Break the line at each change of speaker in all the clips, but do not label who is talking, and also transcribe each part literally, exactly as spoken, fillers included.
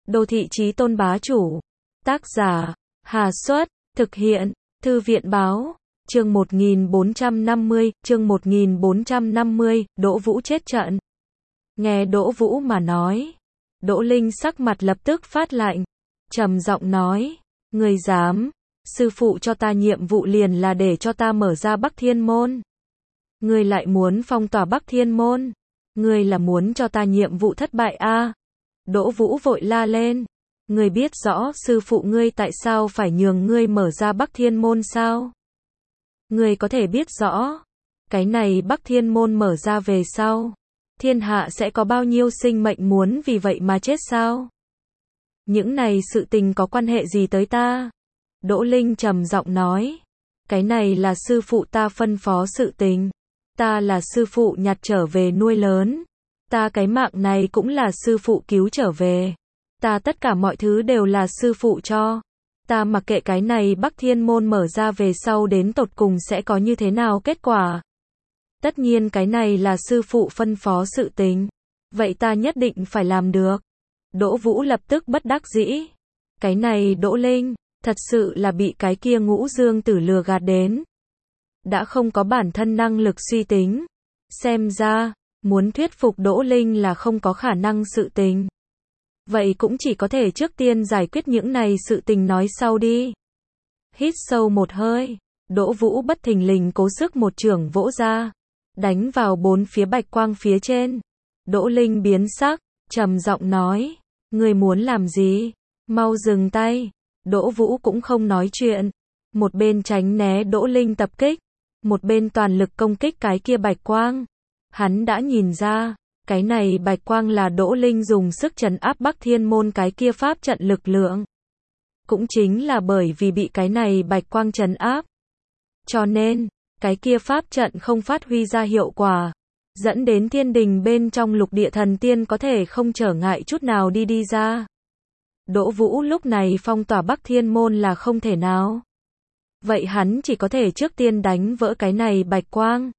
Đô thị chí tôn bá chủ. Tác giả, Hà Xuất, thực hiện, Thư viện báo. Chương một nghìn bốn trăm năm mươi, chương một nghìn bốn trăm năm mươi, Đỗ Vũ chết trận. Nghe Đỗ Vũ mà nói, Đỗ Linh sắc mặt lập tức phát lạnh, trầm giọng nói, ngươi dám, sư phụ cho ta nhiệm vụ liền là để cho ta mở ra Bắc Thiên Môn. Ngươi lại muốn phong tỏa Bắc Thiên Môn, ngươi là muốn cho ta nhiệm vụ thất bại a? À? Đỗ Vũ vội la lên, ngươi biết rõ sư phụ ngươi tại sao phải nhường ngươi mở ra Bắc Thiên Môn sao? Ngươi có thể biết rõ, cái này Bắc Thiên Môn mở ra về sau, thiên hạ sẽ có bao nhiêu sinh mệnh muốn vì vậy mà chết sao? Những này sự tình có quan hệ gì tới ta? Đỗ Linh trầm giọng nói, cái này là sư phụ ta phân phó sự tình, ta là sư phụ nhặt trở về nuôi lớn, ta cái mạng này cũng là sư phụ cứu trở về, ta tất cả mọi thứ đều là sư phụ cho, ta mặc kệ cái này Bắc Thiên Môn mở ra về sau đến tột cùng sẽ có như thế nào kết quả. Tất nhiên cái này là sư phụ phân phó sự tình, vậy ta nhất định phải làm được. Đỗ Vũ lập tức bất đắc dĩ, cái này Đỗ Linh, thật sự là bị cái kia Ngũ Dương Tử lừa gạt đến. Đã không có bản thân năng lực suy tính, xem ra, muốn thuyết phục Đỗ Linh là không có khả năng sự tình. Vậy cũng chỉ có thể trước tiên giải quyết những này sự tình nói sau đi. Hít sâu một hơi, Đỗ Vũ bất thình lình cố sức một chưởng vỗ ra, đánh vào bốn phía bạch quang phía trên. Đỗ Linh biến sắc, trầm giọng nói, ngươi muốn làm gì? Mau dừng tay. Đỗ Vũ cũng không nói chuyện, một bên tránh né Đỗ Linh tập kích, một bên toàn lực công kích cái kia bạch quang. Hắn đã nhìn ra, cái này bạch quang là Đỗ Linh dùng sức trấn áp Bắc Thiên Môn cái kia pháp trận lực lượng. Cũng chính là bởi vì bị cái này bạch quang trấn áp, cho nên, cái kia pháp trận không phát huy ra hiệu quả, dẫn đến thiên đình bên trong lục địa thần tiên có thể không trở ngại chút nào đi đi ra. Đỗ Vũ lúc này phong tỏa Bắc Thiên Môn là không thể nào. Vậy hắn chỉ có thể trước tiên đánh vỡ cái này bạch quang,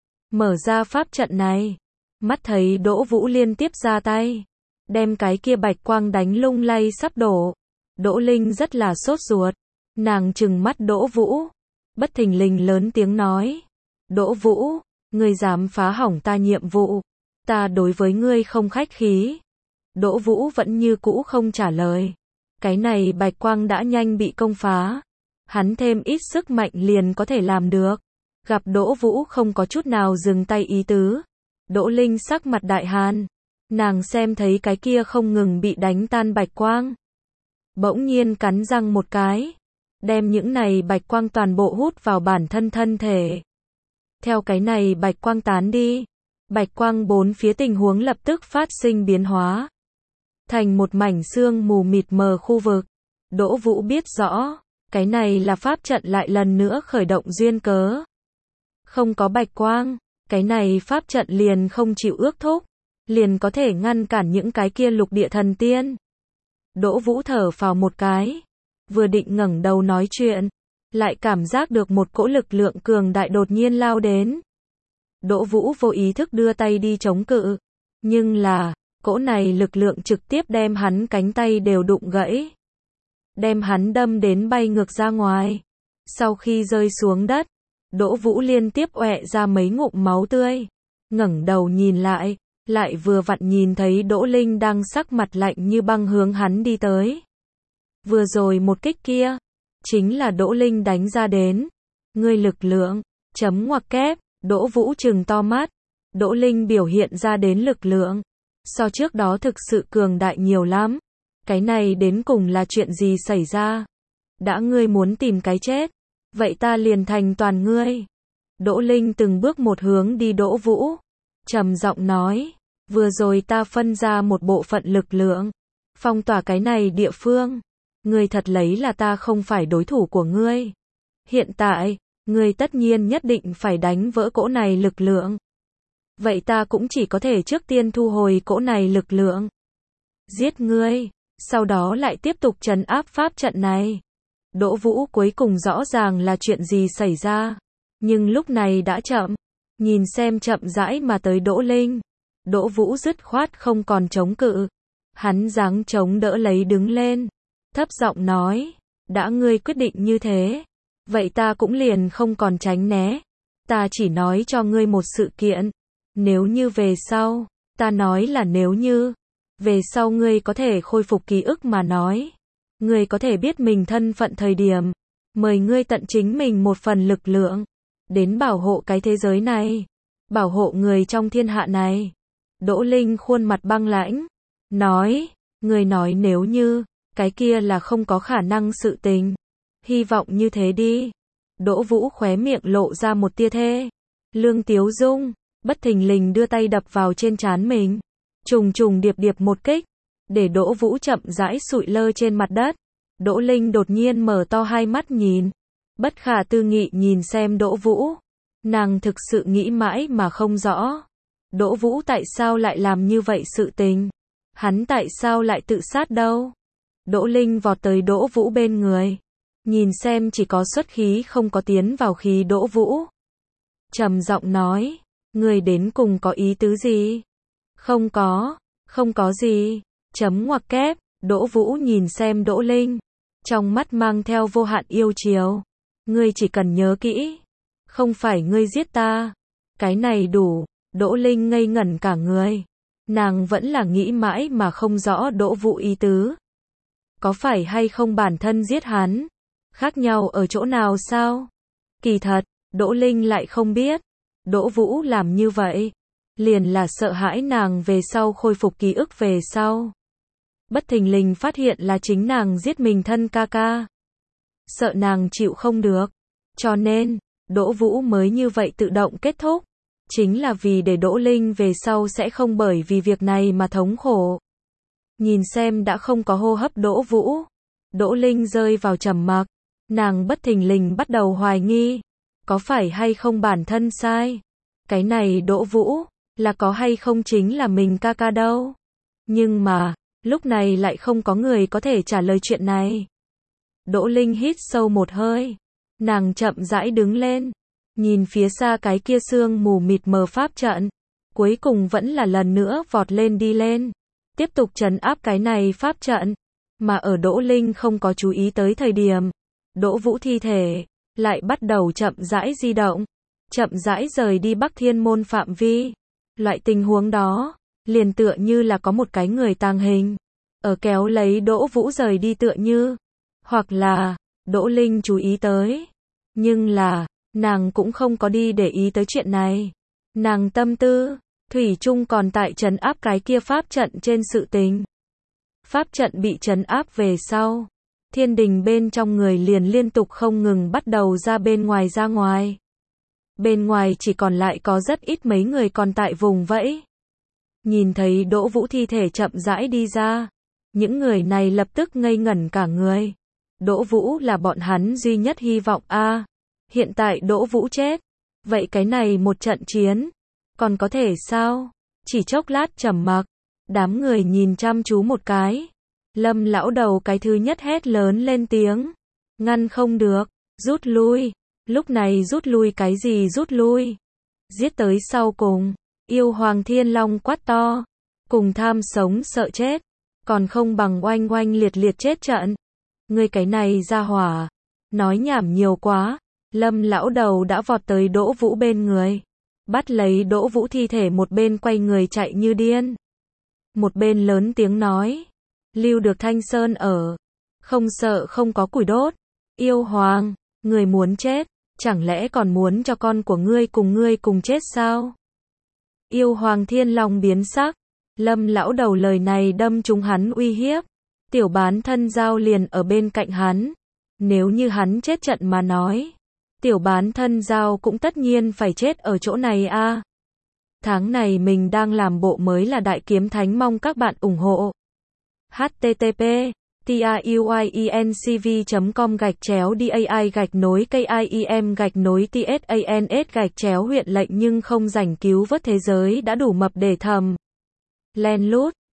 mở ra pháp trận này. Mắt thấy Đỗ Vũ liên tiếp ra tay, đem cái kia bạch quang đánh lung lay sắp đổ. Đỗ Linh rất là sốt ruột, nàng trừng mắt Đỗ Vũ, bất thình lình lớn tiếng nói, Đỗ Vũ, ngươi dám phá hỏng ta nhiệm vụ, ta đối với ngươi không khách khí. Đỗ Vũ vẫn như cũ không trả lời, cái này bạch quang đã nhanh bị công phá, hắn thêm ít sức mạnh liền có thể làm được. Gặp Đỗ Vũ không có chút nào dừng tay ý tứ, Đỗ Linh sắc mặt đại hàn, nàng xem thấy cái kia không ngừng bị đánh tan bạch quang, bỗng nhiên cắn răng một cái, đem những này bạch quang toàn bộ hút vào bản thân thân thể. Theo cái này bạch quang tán đi, bạch quang bốn phía tình huống lập tức phát sinh biến hóa, thành một mảnh sương mù mịt mờ khu vực. Đỗ Vũ biết rõ, cái này là pháp trận lại lần nữa khởi động duyên cớ. Không có bạch quang, cái này pháp trận liền không chịu ước thúc, liền có thể ngăn cản những cái kia lục địa thần tiên. Đỗ Vũ thở phào một cái, vừa định ngẩng đầu nói chuyện, lại cảm giác được một cỗ lực lượng cường đại đột nhiên lao đến. Đỗ Vũ vô ý thức đưa tay đi chống cự, nhưng là, cỗ này lực lượng trực tiếp đem hắn cánh tay đều đụng gãy, đem hắn đâm đến bay ngược ra ngoài. Sau khi rơi xuống đất, Đỗ Vũ liên tiếp oẹ ra mấy ngụm máu tươi, ngẩng đầu nhìn lại, lại vừa vặn nhìn thấy Đỗ Linh đang sắc mặt lạnh như băng hướng hắn đi tới. Vừa rồi một kích kia, chính là Đỗ Linh đánh ra đến. Ngươi lực lượng, chấm ngoặc kép, Đỗ Vũ trừng to mắt, Đỗ Linh biểu hiện ra đến lực lượng, so trước đó thực sự cường đại nhiều lắm. Cái này đến cùng là chuyện gì xảy ra? Đã ngươi muốn tìm cái chết, vậy ta liền thành toàn ngươi. Đỗ Linh từng bước một hướng đi Đỗ Vũ, trầm giọng nói, vừa rồi ta phân ra một bộ phận lực lượng, phong tỏa cái này địa phương. Ngươi thật lấy là ta không phải đối thủ của ngươi. Hiện tại, ngươi tất nhiên nhất định phải đánh vỡ cỗ này lực lượng. Vậy ta cũng chỉ có thể trước tiên thu hồi cỗ này lực lượng, giết ngươi, sau đó lại tiếp tục trấn áp pháp trận này. Đỗ Vũ cuối cùng rõ ràng là chuyện gì xảy ra, nhưng lúc này đã chậm. Nhìn xem chậm rãi mà tới Đỗ Linh, Đỗ Vũ dứt khoát không còn chống cự, Hắn giáng chống đỡ lấy đứng lên, thấp giọng nói, đã ngươi quyết định như thế, vậy ta cũng liền không còn tránh né. Ta chỉ nói cho ngươi một sự kiện, nếu như về sau, ta nói là nếu như, về sau ngươi có thể khôi phục ký ức mà nói, ngươi có thể biết mình thân phận thời điểm, mời ngươi tận chính mình một phần lực lượng, đến bảo hộ cái thế giới này, bảo hộ người trong thiên hạ này. Đỗ Linh khuôn mặt băng lãnh, nói, ngươi nói nếu như, cái kia là không có khả năng sự tình. Hy vọng như thế đi. Đỗ Vũ khóe miệng lộ ra một tia thê lương tiếu dung, bất thình lình đưa tay đập vào trên trán mình, trùng trùng điệp điệp một kích, để Đỗ Vũ chậm rãi sụi lơ trên mặt đất. Đỗ Linh đột nhiên mở to hai mắt nhìn, bất khả tư nghị nhìn xem Đỗ Vũ. Nàng thực sự nghĩ mãi mà không rõ. Đỗ Vũ tại sao lại làm như vậy sự tình? Hắn tại sao lại tự sát đâu? Đỗ Linh vọt tới Đỗ Vũ bên người, nhìn xem chỉ có xuất khí không có tiến vào khí Đỗ Vũ. Trầm giọng nói, người đến cùng có ý tứ gì? Không có, không có gì. Chấm ngoặc kép, Đỗ Vũ nhìn xem Đỗ Linh, trong mắt mang theo vô hạn yêu chiều. Ngươi chỉ cần nhớ kỹ, không phải ngươi giết ta, cái này đủ. Đỗ Linh ngây ngẩn cả người, nàng vẫn là nghĩ mãi mà không rõ Đỗ Vũ ý tứ. Có phải hay không bản thân giết hắn? Khác nhau ở chỗ nào sao? Kỳ thật, Đỗ Linh lại không biết. Đỗ Vũ làm như vậy, liền là sợ hãi nàng về sau khôi phục ký ức về sau. Bất thình lình phát hiện là chính nàng giết mình thân ca ca. Sợ nàng chịu không được. Cho nên, Đỗ Vũ mới như vậy tự động kết thúc. Chính là vì để Đỗ Linh về sau sẽ không bởi vì việc này mà thống khổ. Nhìn xem đã không có hô hấp Đỗ Vũ, Đỗ Linh rơi vào trầm mặc. Nàng bất thình lình bắt đầu hoài nghi, có phải hay không bản thân sai? Cái này Đỗ Vũ, là có hay không chính là mình ca ca đâu? Nhưng mà, lúc này lại không có người có thể trả lời chuyện này. Đỗ Linh hít sâu một hơi, nàng chậm rãi đứng lên, nhìn phía xa cái kia sương mù mịt mờ pháp trận, cuối cùng vẫn là lần nữa vọt lên đi lên, tiếp tục trấn áp cái này pháp trận. Mà ở Đỗ Linh không có chú ý tới thời điểm, Đỗ Vũ thi thể lại bắt đầu chậm rãi di động, chậm rãi rời đi Bắc Thiên môn phạm vi. Loại tình huống đó, liền tựa như là có một cái người tàng hình, ở kéo lấy Đỗ Vũ rời đi tựa như, hoặc là, Đỗ Linh chú ý tới, nhưng là, nàng cũng không có đi để ý tới chuyện này. Nàng tâm tư, thủy chung còn tại trấn áp cái kia pháp trận trên sự tình. Pháp trận bị trấn áp về sau, thiên đình bên trong người liền liên tục không ngừng bắt đầu ra bên ngoài ra ngoài. Bên ngoài chỉ còn lại có rất ít mấy người còn tại vùng vẫy. Nhìn thấy Đỗ Vũ thi thể chậm rãi đi ra, những người này lập tức ngây ngẩn cả người. Đỗ Vũ là bọn hắn duy nhất hy vọng a. À, hiện tại Đỗ Vũ chết, vậy cái này một trận chiến, còn có thể sao? Chỉ chốc lát trầm mặc, đám người nhìn chăm chú một cái. Lâm lão đầu cái thứ nhất hét lớn lên tiếng, ngăn không được, rút lui. Lúc này rút lui cái gì rút lui? Giết tới sau cùng. Yêu Hoàng Thiên Long quát to, cùng tham sống sợ chết, còn không bằng oanh oanh liệt liệt chết trận. Ngươi cái này ra hỏa, nói nhảm nhiều quá. Lâm lão đầu đã vọt tới Đỗ Vũ bên người, bắt lấy Đỗ Vũ thi thể, một bên quay người chạy như điên, một bên lớn tiếng nói, lưu được Thanh Sơn ở, không sợ không có củi đốt. Yêu Hoàng, người muốn chết, chẳng lẽ còn muốn cho con của ngươi cùng ngươi cùng chết sao? Yêu Hoàng Thiên Long biến sắc, Lâm lão đầu lời này đâm trúng hắn uy hiếp. Tiểu bán thân giao liền ở bên cạnh hắn, nếu như hắn chết trận mà nói, tiểu bán thân giao cũng tất nhiên phải chết ở chỗ này a. À. Tháng này mình đang làm bộ mới là Đại Kiếm Thánh, mong các bạn ủng hộ. h t t p tiuyencv chấm com gạch chéo dai gạch nối kim gạch nối tsans gạch chéo huyện lệnh nhưng không rảnh cứu vớt thế giới đã đủ mập để thầm. Len lút